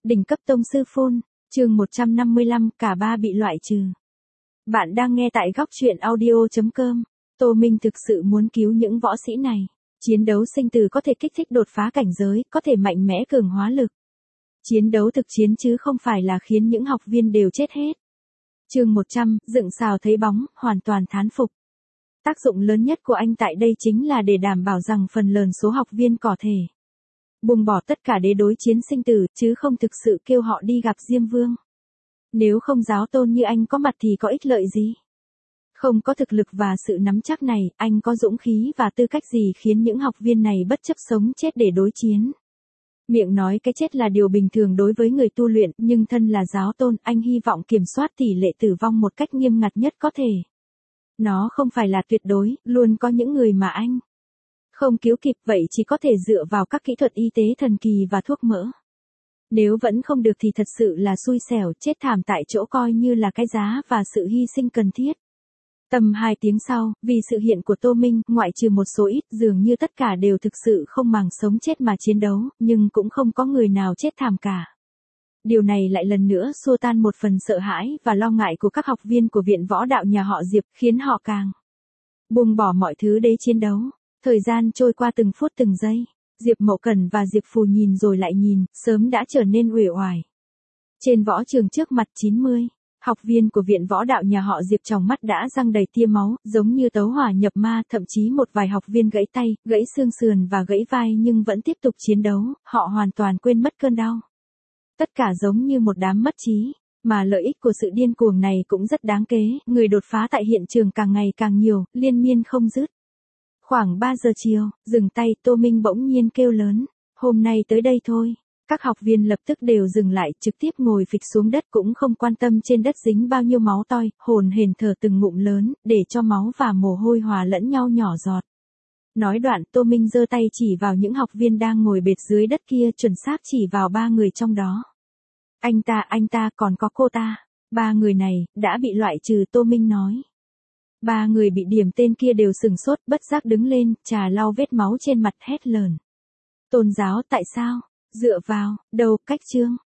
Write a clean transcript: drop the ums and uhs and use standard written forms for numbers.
Đỉnh cấp tông sư phun, chương 155, cả ba bị loại trừ. Bạn đang nghe tại góc truyện audio.com. Tô Minh thực sự muốn cứu những võ sĩ này. Chiến đấu sinh tử có thể kích thích đột phá cảnh giới, có thể mạnh mẽ cường hóa lực. Chiến đấu thực chiến chứ không phải là khiến những học viên đều chết hết. Chương 100, dựng xào thấy bóng, hoàn toàn thán phục. Tác dụng lớn nhất của anh tại đây chính là để đảm bảo rằng phần lớn số học viên có thể buông bỏ tất cả để đối chiến sinh tử, chứ không thực sự kêu họ đi gặp Diêm Vương. Nếu không giáo tôn như anh có mặt thì có ích lợi gì? Không có thực lực và sự nắm chắc này, anh có dũng khí và tư cách gì khiến những học viên này bất chấp sống chết để đối chiến? Miệng nói cái chết là điều bình thường đối với người tu luyện, nhưng thân là giáo tôn, anh hy vọng kiểm soát tỷ lệ tử vong một cách nghiêm ngặt nhất có thể. Nó không phải là tuyệt đối, luôn có những người mà anh không cứu kịp, vậy chỉ có thể dựa vào các kỹ thuật y tế thần kỳ và thuốc mỡ. Nếu vẫn không được thì thật sự là xui xẻo, chết thảm tại chỗ coi như là cái giá và sự hy sinh cần thiết. Tầm 2 tiếng sau, vì sự hiện của Tô Minh, ngoại trừ một số ít, dường như tất cả đều thực sự không màng sống chết mà chiến đấu, nhưng cũng không có người nào chết thảm cả. Điều này lại lần nữa xua tan một phần sợ hãi và lo ngại của các học viên của viện võ đạo nhà họ Diệp, khiến họ càng buông bỏ mọi thứ để chiến đấu. Thời gian trôi qua từng phút từng giây, Diệp Mậu Cẩn và Diệp Phù nhìn rồi lại nhìn, sớm đã trở nên uể oải. Trên võ trường trước mặt 90 học viên của viện võ đạo nhà họ Diệp trong mắt đã răng đầy tia máu, giống như tấu hỏa nhập ma, thậm chí một vài học viên gãy tay, gãy xương sườn và gãy vai nhưng vẫn tiếp tục chiến đấu, họ hoàn toàn quên mất cơn đau. Tất cả giống như một đám mất trí, mà lợi ích của sự điên cuồng này cũng rất đáng kế, người đột phá tại hiện trường càng ngày càng nhiều, liên miên không dứt. Khoảng 3 giờ chiều, dừng tay, Tô Minh bỗng nhiên kêu lớn, hôm nay tới đây thôi. Các học viên lập tức đều dừng lại, trực tiếp ngồi phịch xuống đất, cũng không quan tâm trên đất dính bao nhiêu máu toi, hồn hển thở từng ngụm lớn, để cho máu và mồ hôi hòa lẫn nhau nhỏ giọt. Nói đoạn, Tô Minh giơ tay chỉ vào những học viên đang ngồi bệt dưới đất kia, chuẩn xác chỉ vào 3 người trong đó. Anh ta còn có cô ta. 3 người này đã bị loại trừ, Tô Minh nói. 3 người bị điểm tên kia đều sừng sốt, bất giác đứng lên, trà lau vết máu trên mặt, hét lớn. Tôn giáo, tại sao? Dựa vào đâu? Cách chương